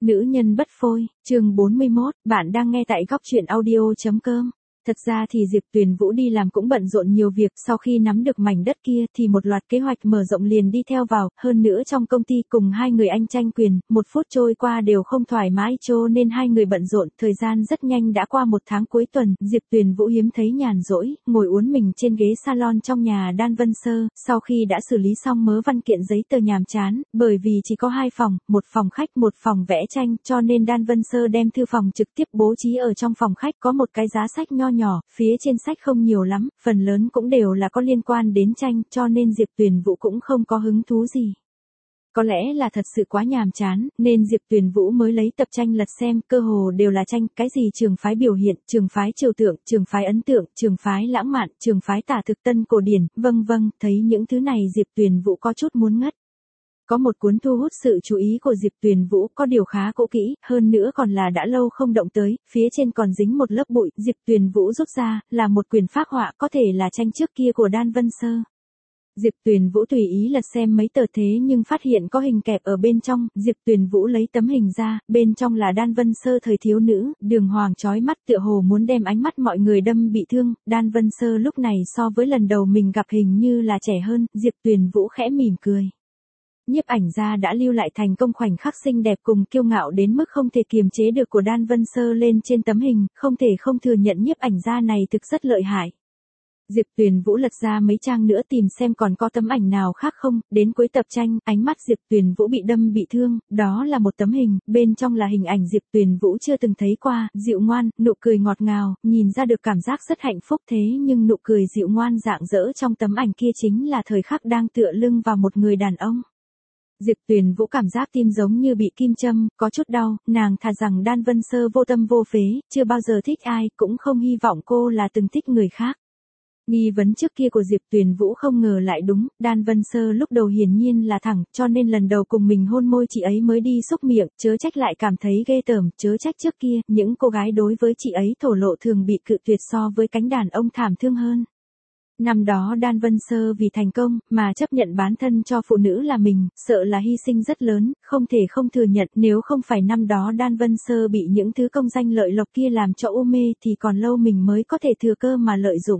Nữ nhân bất phôi, chương 41, bạn đang nghe tại góc truyện audio.com. Thật ra thì Diệp Tuyền Vũ đi làm cũng bận rộn nhiều việc, sau khi nắm được mảnh đất kia thì một loạt kế hoạch mở rộng liền đi theo vào, hơn nữa trong công ty cùng hai người anh tranh quyền, một phút trôi qua đều không thoải mái cho nên hai người bận rộn, thời gian rất nhanh đã qua một tháng cuối tuần, Diệp Tuyền Vũ hiếm thấy nhàn rỗi, ngồi uốn mình trên ghế salon trong nhà Đan Vân Sơ, sau khi đã xử lý xong mớ văn kiện giấy tờ nhàm chán, bởi vì chỉ có hai phòng, một phòng khách một phòng vẽ tranh, cho nên Đan Vân Sơ đem thư phòng trực tiếp bố trí ở trong phòng khách, có một cái giá sách nho nhỏ, phía trên sách không nhiều lắm, phần lớn cũng đều là có liên quan đến tranh, cho nên Diệp Tuyền Vũ cũng không có hứng thú gì. Có lẽ là thật sự quá nhàm chán, nên Diệp Tuyền Vũ mới lấy tập tranh lật xem, cơ hồ đều là tranh, cái gì trường phái biểu hiện, trường phái trừu tượng, trường phái ấn tượng, trường phái lãng mạn, trường phái tả thực tân cổ điển, vâng, thấy những thứ này Diệp Tuyền Vũ có chút muốn ngất. Có một cuốn thu hút sự chú ý của Diệp Tuyền Vũ, có điều khá cũ kỹ, hơn nữa còn là đã lâu không động tới, phía trên còn dính một lớp bụi, Diệp Tuyền Vũ rút ra, là một quyển phác họa, có thể là tranh trước kia của Đan Vân Sơ. Diệp Tuyền Vũ tùy ý lật xem mấy tờ thế nhưng phát hiện có hình kẹp ở bên trong, Diệp Tuyền Vũ lấy tấm hình ra, bên trong là Đan Vân Sơ thời thiếu nữ, đường hoàng chói mắt tựa hồ muốn đem ánh mắt mọi người đâm bị thương, Đan Vân Sơ lúc này so với lần đầu mình gặp hình như là trẻ hơn, Diệp Tuyền Vũ khẽ mỉm cười. Nhiếp ảnh gia đã lưu lại thành công khoảnh khắc xinh đẹp cùng kiêu ngạo đến mức không thể kiềm chế được của Đan Vân Sơ lên trên tấm hình, không thể không thừa nhận nhiếp ảnh gia này thực rất lợi hại. Diệp Tuyền Vũ lật ra mấy trang nữa tìm xem còn có tấm ảnh nào khác không, đến cuối tập tranh, ánh mắt Diệp Tuyền Vũ bị đâm bị thương, đó là một tấm hình, bên trong là hình ảnh Diệp Tuyền Vũ chưa từng thấy qua, dịu ngoan, nụ cười ngọt ngào, nhìn ra được cảm giác rất hạnh phúc thế nhưng nụ cười dịu ngoan rạng rỡ trong tấm ảnh kia chính là thời khắc đang tựa lưng vào một người đàn ông. Diệp Tuyền Vũ cảm giác tim giống như bị kim châm, có chút đau, nàng thà rằng Đan Vân Sơ vô tâm vô phế, chưa bao giờ thích ai, cũng không hy vọng cô là từng thích người khác. Nghi vấn trước kia của Diệp Tuyền Vũ không ngờ lại đúng, Đan Vân Sơ lúc đầu hiển nhiên là thẳng, cho nên lần đầu cùng mình hôn môi chị ấy mới đi xúc miệng, chớ trách lại cảm thấy ghê tởm, chớ trách trước kia, những cô gái đối với chị ấy thổ lộ thường bị cự tuyệt so với cánh đàn ông thảm thương hơn. Năm đó Đan Vân Sơ vì thành công mà chấp nhận bán thân cho phụ nữ là mình, sợ là hy sinh rất lớn, không thể không thừa nhận nếu không phải năm đó Đan Vân Sơ bị những thứ công danh lợi lộc kia làm cho u mê thì còn lâu mình mới có thể thừa cơ mà lợi dụng.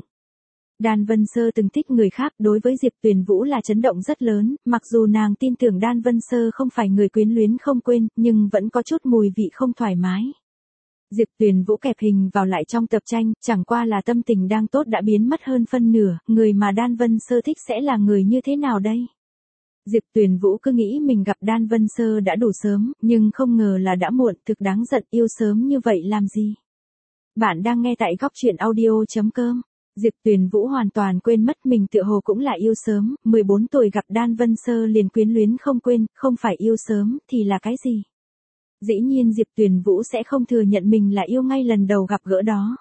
Đan Vân Sơ từng thích người khác, đối với Diệp Tuyền Vũ là chấn động rất lớn, mặc dù nàng tin tưởng Đan Vân Sơ không phải người quyến luyến không quên, nhưng vẫn có chút mùi vị không thoải mái. Diệp Tuyền Vũ kẹp hình vào lại trong tập tranh, chẳng qua là tâm tình đang tốt đã biến mất hơn phân nửa, người mà Đan Vân Sơ thích sẽ là người như thế nào đây? Diệp Tuyền Vũ cứ nghĩ mình gặp Đan Vân Sơ đã đủ sớm, nhưng không ngờ là đã muộn, thực đáng giận, yêu sớm như vậy làm gì? Bạn đang nghe tại góc truyện audio.com. Diệp Tuyền Vũ hoàn toàn quên mất mình tựa hồ cũng là yêu sớm, 14 tuổi gặp Đan Vân Sơ liền quyến luyến không quên, không phải yêu sớm thì là cái gì? Dĩ nhiên Diệp Tuyền Vũ sẽ không thừa nhận mình là yêu ngay lần đầu gặp gỡ đó.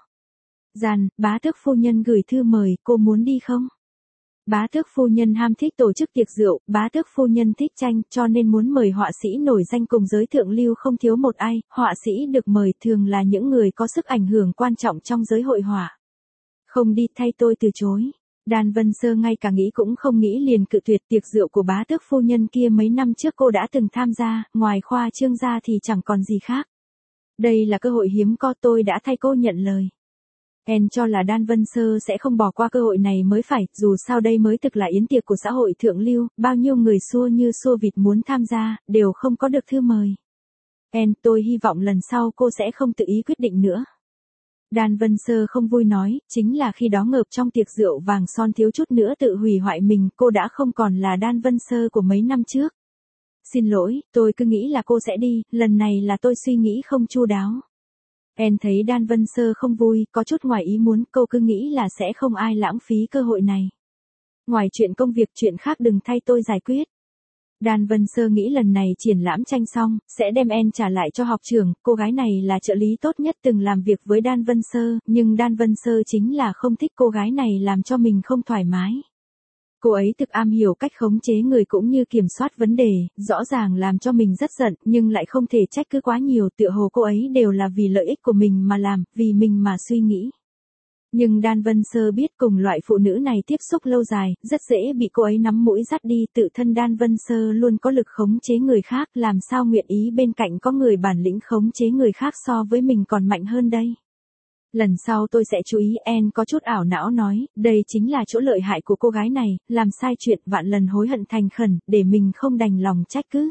Bá tước phu nhân gửi thư mời, cô muốn đi không? Bá tước phu nhân ham thích tổ chức tiệc rượu, bá tước phu nhân thích tranh, cho nên muốn mời họa sĩ nổi danh cùng giới thượng lưu không thiếu một ai, họa sĩ được mời thường là những người có sức ảnh hưởng quan trọng trong giới hội họa. Không đi, thay tôi từ chối. Đan Vân Sơ ngay cả nghĩ cũng không nghĩ liền cự tuyệt, tiệc rượu của bá tước phu nhân kia mấy năm trước cô đã từng tham gia, ngoài khoa trương ra thì chẳng còn gì khác. Đây là cơ hội hiếm có, tôi đã thay cô nhận lời. En cho là Đan Vân Sơ sẽ không bỏ qua cơ hội này mới phải, dù sao đây mới thực là yến tiệc của xã hội thượng lưu, bao nhiêu người xua như xua vịt muốn tham gia, đều không có được thư mời. En, tôi hy vọng lần sau cô sẽ không tự ý quyết định nữa. Đan Vân Sơ không vui nói, chính là khi đó ngợp trong tiệc rượu vàng son thiếu chút nữa tự hủy hoại mình, cô đã không còn là Đan Vân Sơ của mấy năm trước. Xin lỗi, tôi cứ nghĩ là cô sẽ đi, lần này là tôi suy nghĩ không chu đáo. En thấy Đan Vân Sơ không vui, có chút ngoài ý muốn, cô cứ nghĩ là sẽ không ai lãng phí cơ hội này. Ngoài chuyện công việc, chuyện khác đừng thay tôi giải quyết. Đan Vân Sơ nghĩ lần này triển lãm tranh xong, sẽ đem En trả lại cho học trưởng, cô gái này là trợ lý tốt nhất từng làm việc với Đan Vân Sơ, nhưng Đan Vân Sơ chính là không thích cô gái này làm cho mình không thoải mái. Cô ấy thực am hiểu cách khống chế người cũng như kiểm soát vấn đề, rõ ràng làm cho mình rất giận, nhưng lại không thể trách cứ quá nhiều, tựa hồ cô ấy đều là vì lợi ích của mình mà làm, vì mình mà suy nghĩ. Nhưng Đan Vân Sơ biết cùng loại phụ nữ này tiếp xúc lâu dài, rất dễ bị cô ấy nắm mũi dắt đi, tự thân Đan Vân Sơ luôn có lực khống chế người khác, làm sao nguyện ý bên cạnh có người bản lĩnh khống chế người khác so với mình còn mạnh hơn đây. Lần sau tôi sẽ chú ý. En có chút ảo não nói, đây chính là chỗ lợi hại của cô gái này, làm sai chuyện vạn lần hối hận thành khẩn, để mình không đành lòng trách cứ.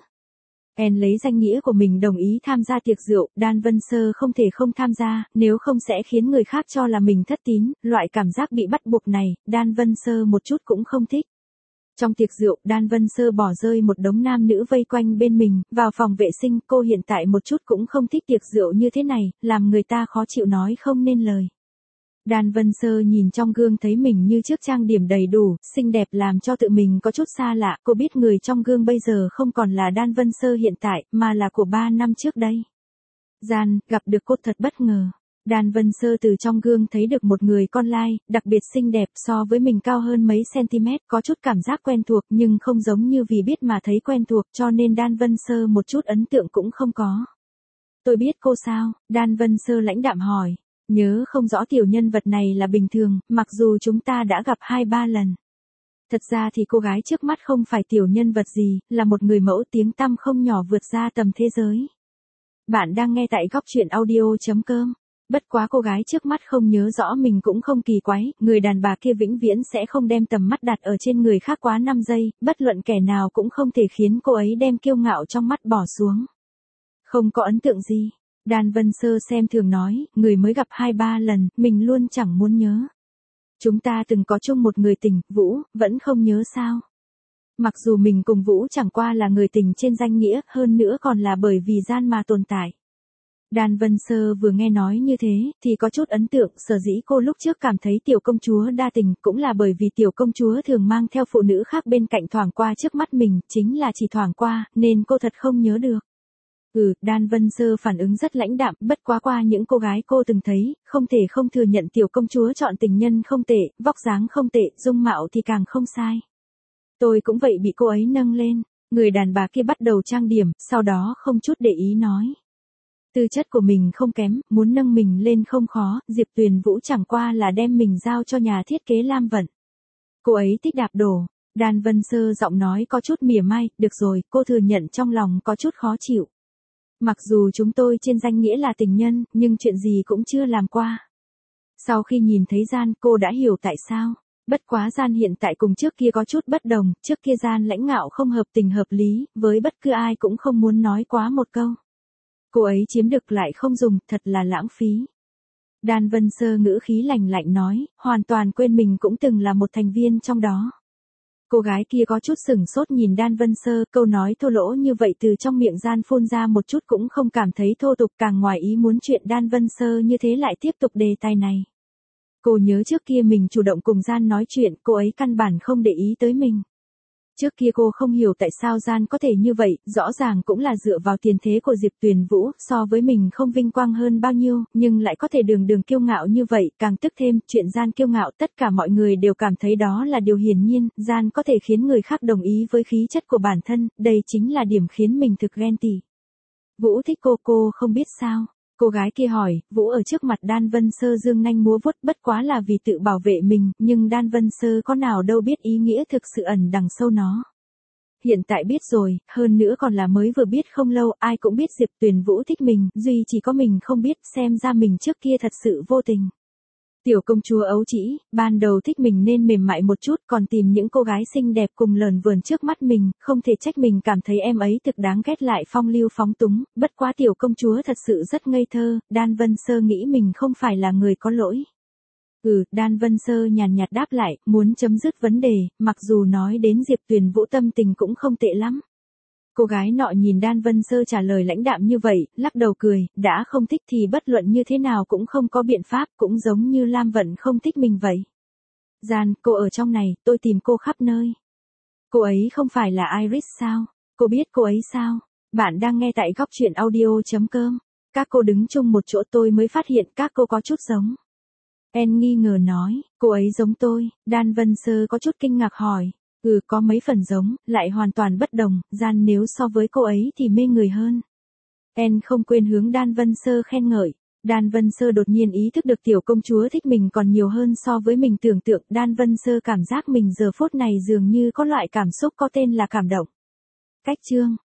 En lấy danh nghĩa của mình đồng ý tham gia tiệc rượu, Đan Vân Sơ không thể không tham gia, nếu không sẽ khiến người khác cho là mình thất tín, loại cảm giác bị bắt buộc này, Đan Vân Sơ một chút cũng không thích. Trong tiệc rượu, Đan Vân Sơ bỏ rơi một đống nam nữ vây quanh bên mình, vào phòng vệ sinh, cô hiện tại một chút cũng không thích tiệc rượu như thế này, làm người ta khó chịu nói không nên lời. Đan Vân Sơ nhìn trong gương thấy mình như trước trang điểm đầy đủ, xinh đẹp làm cho tự mình có chút xa lạ, cô biết người trong gương bây giờ không còn là Đan Vân Sơ hiện tại, mà là của 3 năm trước đây. Gian, gặp được cô thật bất ngờ. Đan Vân Sơ từ trong gương thấy được một người con lai, đặc biệt xinh đẹp so với mình cao hơn mấy cm, có chút cảm giác quen thuộc nhưng không giống như vì biết mà thấy quen thuộc cho nên Đan Vân Sơ một chút ấn tượng cũng không có. Tôi biết cô sao? Đan Vân Sơ lãnh đạm hỏi. Nhớ không rõ tiểu nhân vật này là bình thường, mặc dù chúng ta đã gặp 2-3 lần. Thật ra thì cô gái trước mắt không phải tiểu nhân vật gì, là một người mẫu tiếng tăm không nhỏ vượt ra tầm thế giới. Bạn đang nghe tại góc truyện audio.com. Bất quá cô gái trước mắt không nhớ rõ mình cũng không kỳ quái, người đàn bà kia vĩnh viễn sẽ không đem tầm mắt đặt ở trên người khác quá 5 giây, bất luận kẻ nào cũng không thể khiến cô ấy đem kiêu ngạo trong mắt bỏ xuống. Không có ấn tượng gì. Đan Vân Sơ xem thường nói, người mới gặp 2-3 lần, mình luôn chẳng muốn nhớ. Chúng ta từng có chung một người tình, Vũ, vẫn không nhớ sao. Mặc dù mình cùng Vũ chẳng qua là người tình trên danh nghĩa, hơn nữa còn là bởi vì Gian mà tồn tại. Đan Vân Sơ vừa nghe nói như thế, thì có chút ấn tượng, sở dĩ cô lúc trước cảm thấy tiểu công chúa đa tình, cũng là bởi vì tiểu công chúa thường mang theo phụ nữ khác bên cạnh thoảng qua trước mắt mình, chính là chỉ thoảng qua, nên cô thật không nhớ được. Đan Vân Sơ phản ứng rất lãnh đạm, bất quá qua những cô gái cô từng thấy, không thể không thừa nhận tiểu công chúa chọn tình nhân không tệ, vóc dáng không tệ, dung mạo thì càng không sai. Tôi cũng vậy bị cô ấy nâng lên, người đàn bà kia bắt đầu trang điểm, sau đó không chút để ý nói. Tư chất của mình không kém, muốn nâng mình lên không khó, Diệp Tuyền Vũ chẳng qua là đem mình giao cho nhà thiết kế Lam Vận. Cô ấy thích đạp đổ. Đan Vân Sơ giọng nói có chút mỉa mai, được rồi, cô thừa nhận trong lòng có chút khó chịu. Mặc dù chúng tôi trên danh nghĩa là tình nhân, nhưng chuyện gì cũng chưa làm qua. Sau khi nhìn thấy Gian, cô đã hiểu tại sao. Bất quá Gian hiện tại cùng trước kia có chút bất đồng, trước kia Gian lãnh ngạo không hợp tình hợp lý, với bất cứ ai cũng không muốn nói quá một câu. Cô ấy chiếm được lại không dùng, thật là lãng phí. Đan Vân Sơ ngữ khí lạnh lạnh nói, hoàn toàn quên mình cũng từng là một thành viên trong đó. Cô gái kia có chút sửng sốt nhìn Đan Vân Sơ, câu nói thô lỗ như vậy từ trong miệng Gian phun ra một chút cũng không cảm thấy thô tục, càng ngoài ý muốn chuyện Đan Vân Sơ như thế lại tiếp tục đề tài này. Cô nhớ trước kia mình chủ động cùng Gian nói chuyện, cô ấy căn bản không để ý tới mình. Trước kia cô không hiểu tại sao Gian có thể như vậy, rõ ràng cũng là dựa vào tiền thế của Diệp Tuyền Vũ, so với mình không vinh quang hơn bao nhiêu, nhưng lại có thể đường đường kiêu ngạo như vậy, càng tức thêm, chuyện Gian kiêu ngạo tất cả mọi người đều cảm thấy đó là điều hiển nhiên, Gian có thể khiến người khác đồng ý với khí chất của bản thân, đây chính là điểm khiến mình thực ghen tị. Vũ thích cô không biết sao? Cô gái kia hỏi, Vũ ở trước mặt Đan Vân Sơ dương nanh múa vuốt, bất quá là vì tự bảo vệ mình, nhưng Đan Vân Sơ có nào đâu biết ý nghĩa thực sự ẩn đằng sâu nó. Hiện tại biết rồi, hơn nữa còn là mới vừa biết không lâu, ai cũng biết Diệp Tuyền Vũ thích mình, duy chỉ có mình không biết, xem ra mình trước kia thật sự vô tình. Tiểu công chúa ấu trĩ, ban đầu thích mình nên mềm mại một chút, còn tìm những cô gái xinh đẹp cùng lờn vườn trước mắt mình, không thể trách mình cảm thấy em ấy thực đáng ghét lại phong lưu phóng túng, bất quá tiểu công chúa thật sự rất ngây thơ, Đan Vân Sơ nghĩ mình không phải là người có lỗi. Đan Vân Sơ nhàn nhạt đáp lại, muốn chấm dứt vấn đề, mặc dù nói đến Diệp Tuyền Vũ tâm tình cũng không tệ lắm. Cô gái nọ nhìn Đan Vân Sơ trả lời lãnh đạm như vậy, lắc đầu cười, đã không thích thì bất luận như thế nào cũng không có biện pháp, cũng giống như Lam Vận không thích mình vậy. Gian, cô ở trong này, tôi tìm cô khắp nơi. Cô ấy không phải là Iris sao? Cô biết cô ấy sao? Bạn đang nghe tại góc truyện audio.com. Các cô đứng chung một chỗ tôi mới phát hiện các cô có chút giống. En nghi ngờ nói, cô ấy giống tôi, Đan Vân Sơ có chút kinh ngạc hỏi. Có mấy phần giống, lại hoàn toàn bất đồng, Gian nếu so với cô ấy thì mê người hơn. En không quên hướng Đan Vân Sơ khen ngợi. Đan Vân Sơ đột nhiên ý thức được tiểu công chúa thích mình còn nhiều hơn so với mình tưởng tượng. Đan Vân Sơ cảm giác mình giờ phút này dường như có loại cảm xúc có tên là cảm động. Cách chương